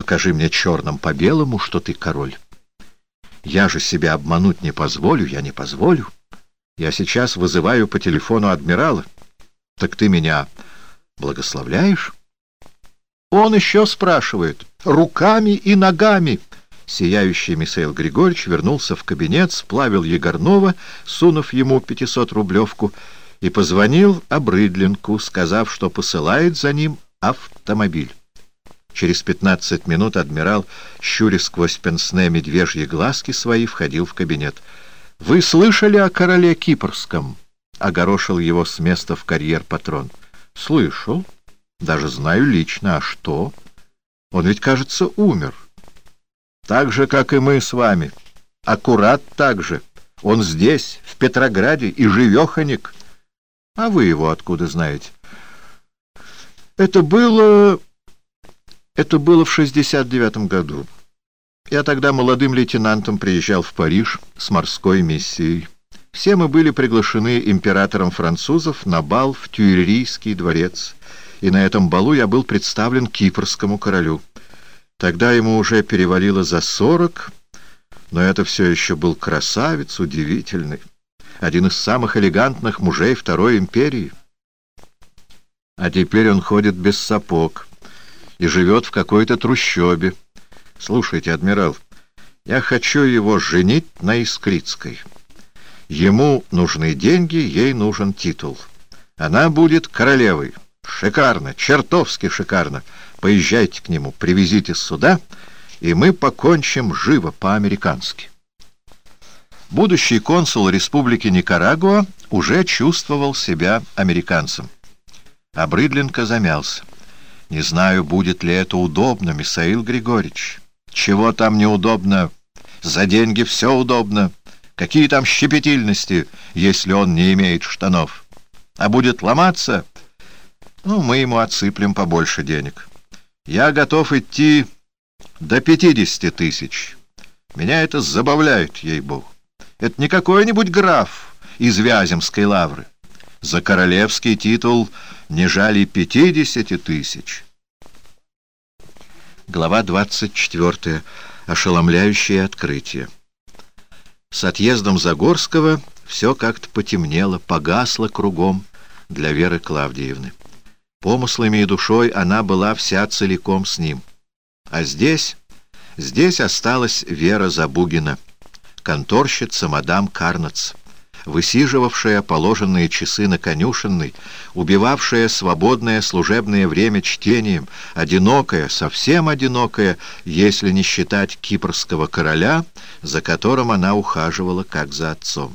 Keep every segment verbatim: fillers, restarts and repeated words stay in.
покажи мне черным по белому, что ты король. Я же себя обмануть не позволю, я не позволю. Я сейчас вызываю по телефону адмирала. Так ты меня благословляешь? Он еще спрашивает, руками и ногами. Сияющий Михаил Григорьевич вернулся в кабинет, сплавил Егорнова, сунув ему пятисотрублевку, и позвонил Обрыдленку, сказав, что посылает за ним автомобиль. Через пятнадцать минут адмирал, щуря сквозь пенсне медвежьи глазки свои, входил в кабинет. — Вы слышали о короле Кипрском? — огорошил его с места в карьер патрон. — Слышал. Даже знаю лично. А что? Он ведь, кажется, умер. Так же, как и мы с вами. Аккурат так же. Он здесь, в Петрограде, и живеханик. А вы его откуда знаете? Это было... Это было в шестьдесят девятом году. Я тогда молодым лейтенантом приезжал в Париж с морской миссией. Все мы были приглашены императором французов на бал в Тюильрийский дворец, и на этом балу я был представлен кипрскому королю. Тогда ему уже перевалило за сорок, но это все еще был красавец, удивительный, один из самых элегантных мужей Второй империи. А теперь он ходит без сапог и живет в какой-то трущобе. Слушайте, адмирал, я хочу его женить на Искрицкой. Ему нужны деньги, ей нужен титул. Она будет королевой. Шикарно, чертовски шикарно. Поезжайте к нему, привезите сюда, и мы покончим живо по-американски. Будущий консул Республики Никарагуа уже чувствовал себя американцем. Обрыдленко замялся. Не знаю, будет ли это удобно, Михаил Григорьевич. Чего там неудобно? За деньги все удобно. Какие там щепетильности, если он не имеет штанов? А будет ломаться? Ну, мы ему отсыплем побольше денег. Я готов идти до пятидесяти тысяч. Меня это забавляет, ей-богу. Это не какой-нибудь граф из Вяземской лавры. За королевский титул не жали пятидесяти тысяч. Глава двадцать четвёртая. Ошеломляющее открытие. С отъездом Загорского все как-то потемнело, погасло кругом для Веры Клавдиевны. Помыслами и душой она была вся целиком с ним. А здесь, здесь осталась Вера Забугина, конторщица мадам Карнац, высиживавшая положенные часы на конюшенной, убивавшая свободное служебное время чтением, одинокая, совсем одинокая, если не считать кипрского короля, за которым она ухаживала как за отцом.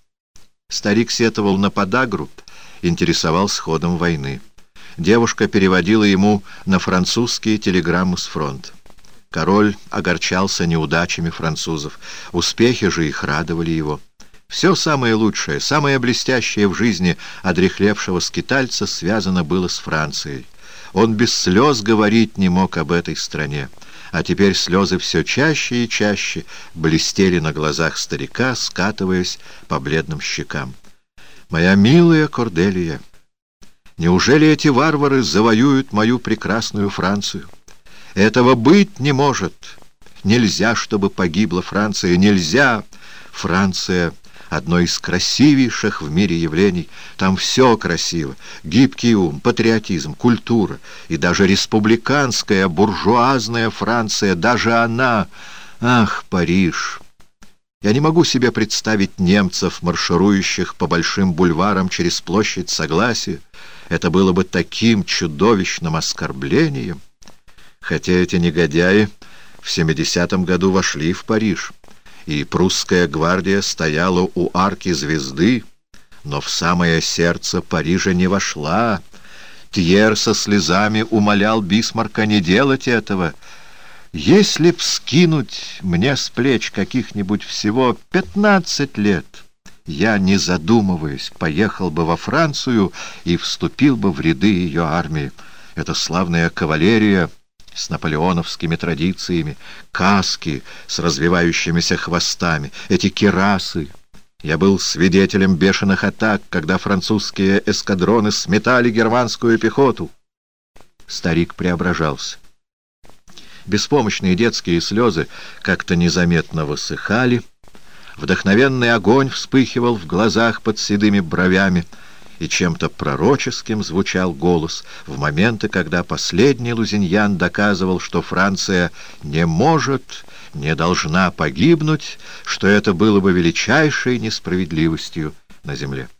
Старик сетовал на подагру, интересовался ходом войны. Девушка переводила ему на французские телеграммы с фронта. Король огорчался неудачами французов, успехи же их радовали его. Все самое лучшее, самое блестящее в жизни одряхлевшего скитальца связано было с Францией. Он без слез говорить не мог об этой стране, а теперь слезы все чаще и чаще блестели на глазах старика, скатываясь по бледным щекам. «Моя милая Корделия, неужели эти варвары завоюют мою прекрасную Францию? Этого быть не может. Нельзя, чтобы погибла Франция. Нельзя. Франция — одно из красивейших в мире явлений. Там все красиво. Гибкий ум, патриотизм, культура. И даже республиканская, буржуазная Франция, даже она... Ах, Париж! Я не могу себе представить немцев, марширующих по большим бульварам через площадь Согласия. Это было бы таким чудовищным оскорблением. Хотя эти негодяи в семидесятом году вошли в Париж, и прусская гвардия стояла у арки Звезды, но в самое сердце Парижа не вошла. Тьер со слезами умолял Бисмарка не делать этого. Если б скинуть мне с плеч каких-нибудь всего пятнадцать лет, я, не задумываясь, поехал бы во Францию и вступил бы в ряды ее армии. Это славная кавалерия с наполеоновскими традициями, каски с развивающимися хвостами, эти кирасы. Я был свидетелем бешеных атак, когда французские эскадроны сметали германскую пехоту. Старик преображался. Беспомощные детские слезы как-то незаметно высыхали, вдохновенный огонь вспыхивал в глазах под седыми бровями, и чем-то пророческим звучал голос в моменты, когда последний Лузиньян доказывал, что Франция не может, не должна погибнуть, что это было бы величайшей несправедливостью на земле.